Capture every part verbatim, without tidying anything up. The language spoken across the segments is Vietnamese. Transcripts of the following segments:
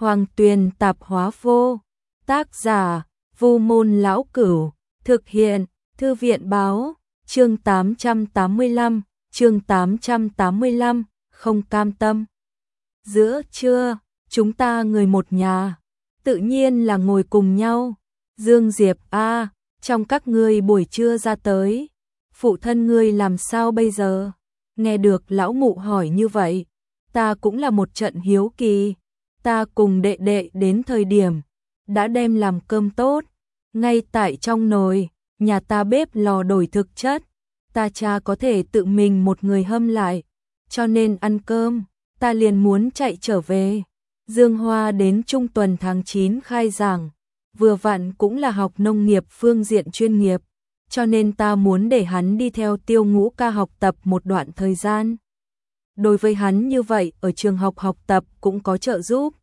Hoàng Tuyền Tạp Hóa Vô. Tác giả: Vu Môn Lão Cửu. Thực hiện: Thư viện Báo. Chương tám trăm tám mươi lăm, chương tám trăm tám mươi lăm, không cam tâm. Giữa trưa, chúng ta người một nhà, tự nhiên là ngồi cùng nhau. Dương Diệp a, à, trong các ngươi buổi trưa ra tới, phụ thân ngươi làm sao bây giờ? Nghe được lão mụ hỏi như vậy, ta cũng là một trận hiếu kỳ. Ta cùng đệ đệ đến thời điểm đã đem làm cơm tốt, ngay tại trong nồi, nhà ta bếp lò đổi thực chất, ta cha có thể tự mình một người hâm lại, cho nên ăn cơm, ta liền muốn chạy trở về. Dương Hoa đến trung tuần tháng chín khai giảng, vừa vặn cũng là học nông nghiệp phương diện chuyên nghiệp, cho nên ta muốn để hắn đi theo Tiêu Ngũ ca học tập một đoạn thời gian. Đối với hắn như vậy, ở trường học học tập cũng có trợ giúp.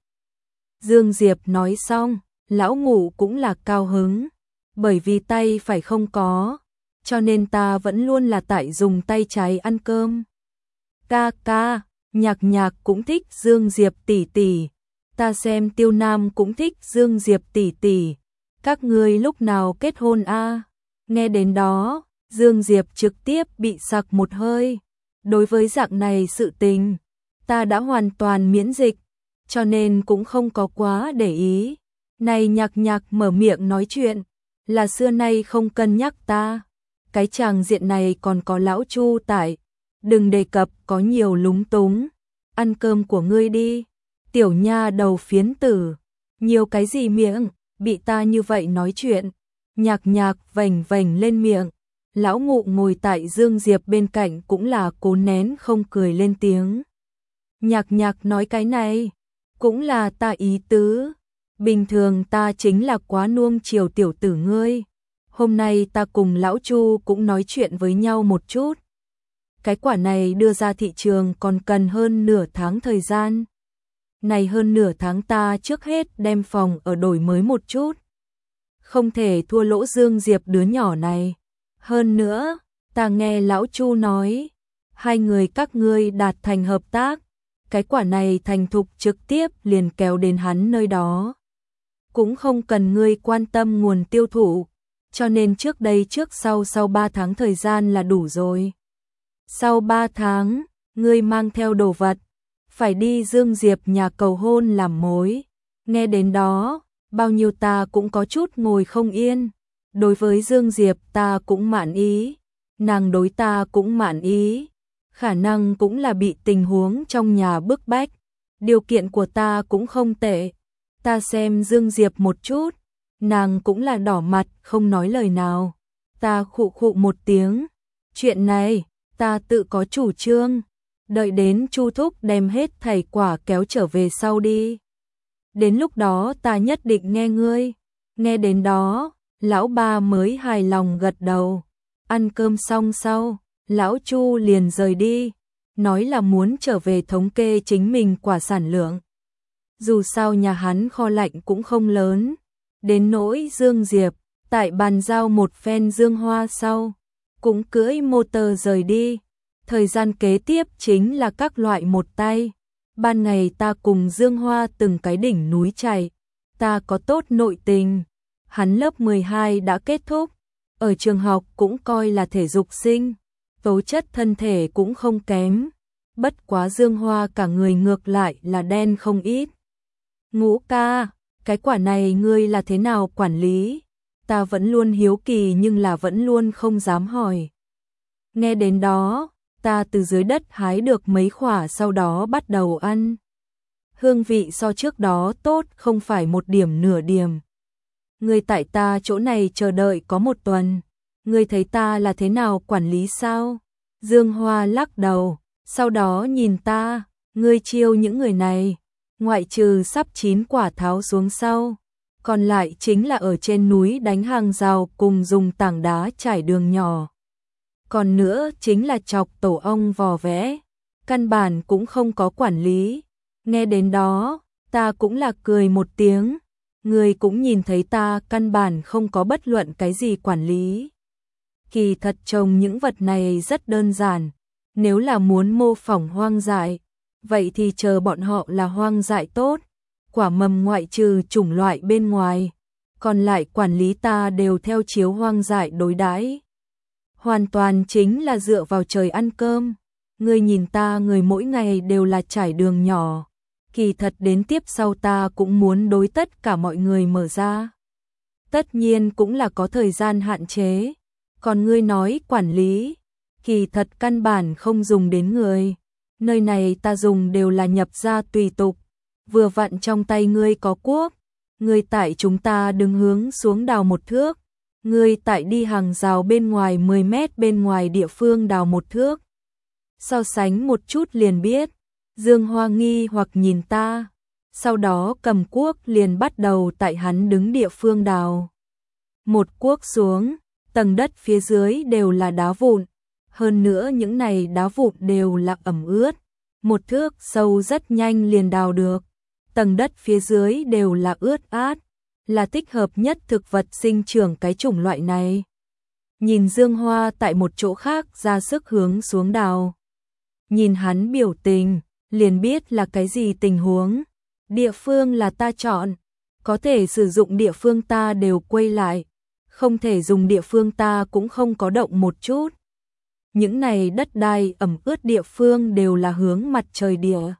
Dương Diệp nói xong, lão ngũ cũng là cao hứng, bởi vì tay phải không có, cho nên ta vẫn luôn là tại dùng tay trái ăn cơm. Ca ca, Nhạc Nhạc cũng thích Dương Diệp tỷ tỷ, ta xem Tiêu Nam cũng thích Dương Diệp tỷ tỷ, các ngươi lúc nào kết hôn a? À? Nghe đến đó, Dương Diệp trực tiếp bị sặc một hơi. Đối với dạng này sự tình, ta đã hoàn toàn miễn dịch, cho nên cũng không có quá để ý. Này Nhạc Nhạc mở miệng nói chuyện, là xưa nay không cân nhắc ta. Cái chàng diện này còn có lão Chu tại, đừng đề cập có nhiều lúng túng. Ăn cơm của ngươi đi, tiểu nha đầu phiến tử, nhiều cái gì miệng, bị ta như vậy nói chuyện. Nhạc Nhạc vành vành lên miệng. Lão ngụ ngồi tại Dương Diệp bên cạnh cũng là cố nén không cười lên tiếng. Nhạc Nhạc nói cái này, cũng là ta ý tứ. Bình thường ta chính là quá nuông chiều tiểu tử ngươi. Hôm nay ta cùng lão Chu cũng nói chuyện với nhau một chút. Cái quả này đưa ra thị trường còn cần hơn nửa tháng thời gian. Này hơn nửa tháng ta trước hết đem phòng ở đổi mới một chút. Không thể thua lỗ Dương Diệp đứa nhỏ này. Hơn nữa, ta nghe lão Chu nói, hai người các ngươi đạt thành hợp tác, cái quả này thành thục trực tiếp liền kéo đến hắn nơi đó. Cũng không cần ngươi quan tâm nguồn tiêu thụ, cho nên trước đây trước sau sau ba tháng thời gian là đủ rồi. Sau ba tháng, ngươi mang theo đồ vật, phải đi Dương Diệp nhà cầu hôn làm mối. Nghe đến đó, bao nhiêu ta cũng có chút ngồi không yên. Đối với Dương Diệp ta cũng mãn ý, nàng đối ta cũng mãn ý, khả năng cũng là bị tình huống trong nhà bức bách, điều kiện của ta cũng không tệ. Ta xem Dương Diệp một chút, nàng cũng là đỏ mặt không nói lời nào. Ta khụ khụ một tiếng, chuyện này ta tự có chủ trương, đợi đến Chu thúc đem hết thảy quả kéo trở về sau đi. Đến lúc đó ta nhất định nghe ngươi. Nghe đến đó, lão ba mới hài lòng gật đầu. Ăn cơm xong sau, lão Chu liền rời đi, nói là muốn trở về thống kê chính mình quả sản lượng. Dù sao nhà hắn kho lạnh cũng không lớn. Đến nỗi Dương Diệp, tại bàn giao một phen Dương Hoa sau, cũng cưỡi motor rời đi. Thời gian kế tiếp chính là các loại một tay. Ban ngày ta cùng Dương Hoa từng cái đỉnh núi chạy, ta có tốt nội tình. Hắn lớp mười hai đã kết thúc, ở trường học cũng coi là thể dục sinh, tố chất thân thể cũng không kém. Bất quá Dương Hoa cả người ngược lại là đen không ít. Ngũ ca, cái quả này ngươi là thế nào quản lý? Ta vẫn luôn hiếu kỳ nhưng là vẫn luôn không dám hỏi. Nghe đến đó, ta từ dưới đất hái được mấy quả sau đó bắt đầu ăn. Hương vị so trước đó tốt không phải một điểm nửa điểm. Ngươi tại ta chỗ này chờ đợi có một tuần, ngươi thấy ta là thế nào quản lý sao? Dương Hoa lắc đầu, sau đó nhìn ta, ngươi chiêu những người này, ngoại trừ sắp chín quả tháo xuống sau, còn lại chính là ở trên núi đánh hàng rào cùng dùng tảng đá trải đường nhỏ. Còn nữa chính là chọc tổ ong vò vẽ, căn bản cũng không có quản lý. Nghe đến đó, ta cũng là cười một tiếng. Người cũng nhìn thấy ta căn bản không có bất luận cái gì quản lý. Kỳ thật trồng những vật này rất đơn giản. Nếu là muốn mô phỏng hoang dại, vậy thì chờ bọn họ là hoang dại tốt. quả mầm ngoại trừ chủng loại bên ngoài, còn lại quản lý ta đều theo chiếu hoang dại đối đãi. Hoàn toàn chính là dựa vào trời ăn cơm. Ngươi nhìn ta người mỗi ngày đều là trải đường nhỏ. Kỳ thật đến tiếp sau ta cũng muốn đối tất cả mọi người mở ra. Tất nhiên cũng là có thời gian hạn chế. Còn ngươi nói quản lý, kỳ thật căn bản không dùng đến người. Nơi này ta dùng đều là nhập ra tùy tục. Vừa vặn trong tay ngươi có cuốc. Ngươi tại chúng ta đứng hướng xuống đào một thước. Ngươi tại đi hàng rào bên ngoài mười mét bên ngoài địa phương đào một thước. So sánh một chút liền biết. Dương Hoa nghi hoặc nhìn ta. Sau đó cầm cuốc liền bắt đầu tại hắn đứng địa phương đào. Một cuốc xuống, tầng đất phía dưới đều là đá vụn. Hơn nữa những này đá vụn đều là ẩm ướt. Một thước sâu rất nhanh liền đào được. Tầng đất phía dưới đều là ướt át. Là thích hợp nhất thực vật sinh trưởng cái chủng loại này. Nhìn Dương Hoa tại một chỗ khác ra sức hướng xuống đào. Nhìn hắn biểu tình, liền biết là cái gì tình huống. Địa phương là ta chọn, có thể sử dụng địa phương ta đều quay lại, không thể dùng địa phương ta cũng không có động một chút. Những này đất đai ẩm ướt địa phương đều là hướng mặt trời địa.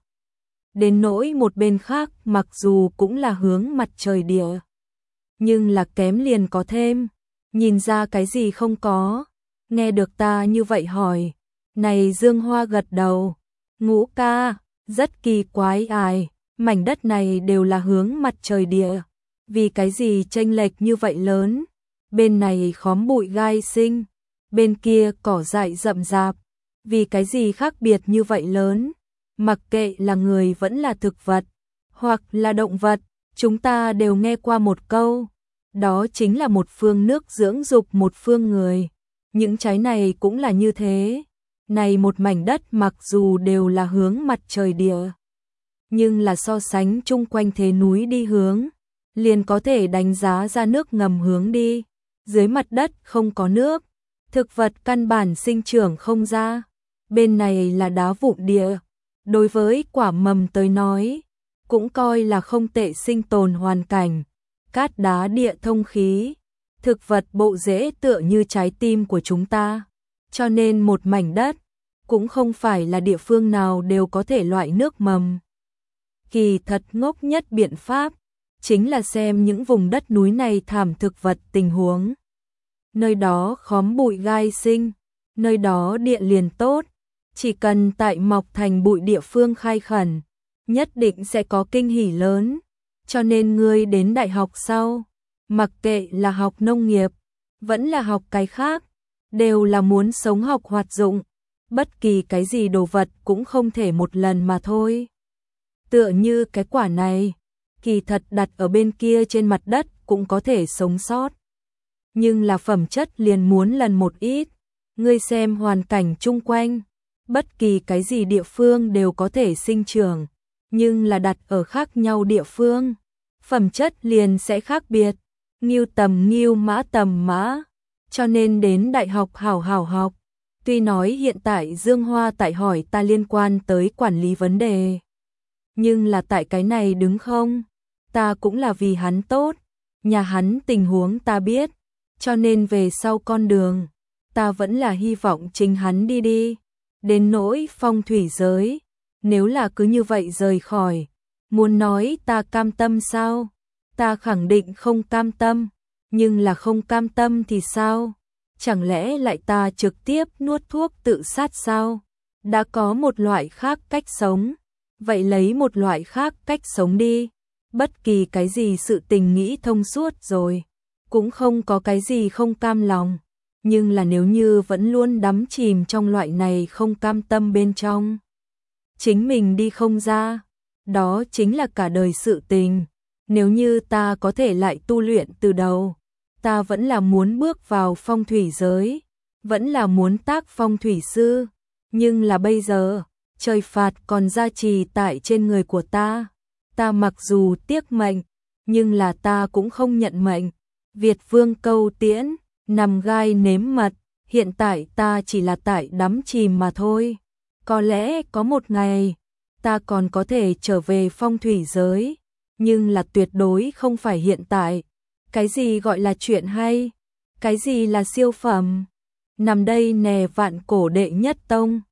Đến nỗi một bên khác mặc dù cũng là hướng mặt trời địa, nhưng là kém liền có thêm, nhìn ra cái gì không có. Nghe được ta như vậy hỏi, này Dương Hoa gật đầu, Ngũ ca, rất kỳ quái ai, mảnh đất này đều là hướng mặt trời địa, vì cái gì chênh lệch như vậy lớn, bên này khóm bụi gai sinh, bên kia cỏ dại rậm rạp, vì cái gì khác biệt như vậy lớn, mặc kệ là người vẫn là thực vật, hoặc là động vật, chúng ta đều nghe qua một câu, đó chính là một phương nước dưỡng dục một phương người, những trái này cũng là như thế. Này một mảnh đất mặc dù đều là hướng mặt trời địa, nhưng là so sánh chung quanh thế núi đi hướng, liền có thể đánh giá ra nước ngầm hướng đi. Dưới mặt đất không có nước, thực vật căn bản sinh trưởng không ra. Bên này là đá vụn địa, đối với quả mầm tới nói, cũng coi là không tệ sinh tồn hoàn cảnh. Cát đá địa thông khí, thực vật bộ rễ tựa như trái tim của chúng ta. Cho nên một mảnh đất, cũng không phải là địa phương nào đều có thể loại nước mầm. Kỳ thật ngốc nhất biện pháp, chính là xem những vùng đất núi này thảm thực vật tình huống. Nơi đó khóm bụi gai sinh, nơi đó địa liền tốt, chỉ cần tại mọc thành bụi địa phương khai khẩn, nhất định sẽ có kinh hỉ lớn. Cho nên ngươi đến đại học sau, mặc kệ là học nông nghiệp, vẫn là học cái khác, đều là muốn sống học hoạt dụng, bất kỳ cái gì đồ vật cũng không thể một lần mà thôi. Tựa như cái quả này, kỳ thật đặt ở bên kia trên mặt đất cũng có thể sống sót. Nhưng là phẩm chất liền muốn lần một ít, ngươi xem hoàn cảnh chung quanh, bất kỳ cái gì địa phương đều có thể sinh trưởng, nhưng là đặt ở khác nhau địa phương, phẩm chất liền sẽ khác biệt, nghiêu tầm nghiêu mã tầm mã. Cho nên đến đại học hảo hảo học. Tuy nói hiện tại Dương Hoa tại hỏi ta liên quan tới quản lý vấn đề, nhưng là tại cái này đứng không, ta cũng là vì hắn tốt, nhà hắn tình huống ta biết, cho nên về sau con đường, ta vẫn là hy vọng chính hắn đi đi. Đến nỗi phong thủy giới, nếu là cứ như vậy rời khỏi, muốn nói ta cam tâm sao? Ta khẳng định không cam tâm, nhưng là không cam tâm thì sao? Chẳng lẽ lại ta trực tiếp nuốt thuốc tự sát sao? Đã có một loại khác cách sống, vậy lấy một loại khác cách sống đi. Bất kỳ cái gì sự tình nghĩ thông suốt rồi, cũng không có cái gì không cam lòng. Nhưng là nếu như vẫn luôn đắm chìm trong loại này không cam tâm bên trong, chính mình đi không ra, đó chính là cả đời sự tình. Nếu như ta có thể lại tu luyện từ đầu, ta vẫn là muốn bước vào phong thủy giới, vẫn là muốn tác phong thủy sư, nhưng là bây giờ, trời phạt còn gia trì tại trên người của ta. Ta mặc dù tiếc mệnh, nhưng là ta cũng không nhận mệnh. Việt Vương câu tiễn, nằm gai nếm mật, hiện tại ta chỉ là tại đắm chìm mà thôi. Có lẽ có một ngày, ta còn có thể trở về phong thủy giới, nhưng là tuyệt đối không phải hiện tại. Cái gì gọi là chuyện hay? Cái gì là siêu phẩm? Nằm đây nè vạn cổ đệ nhất tông.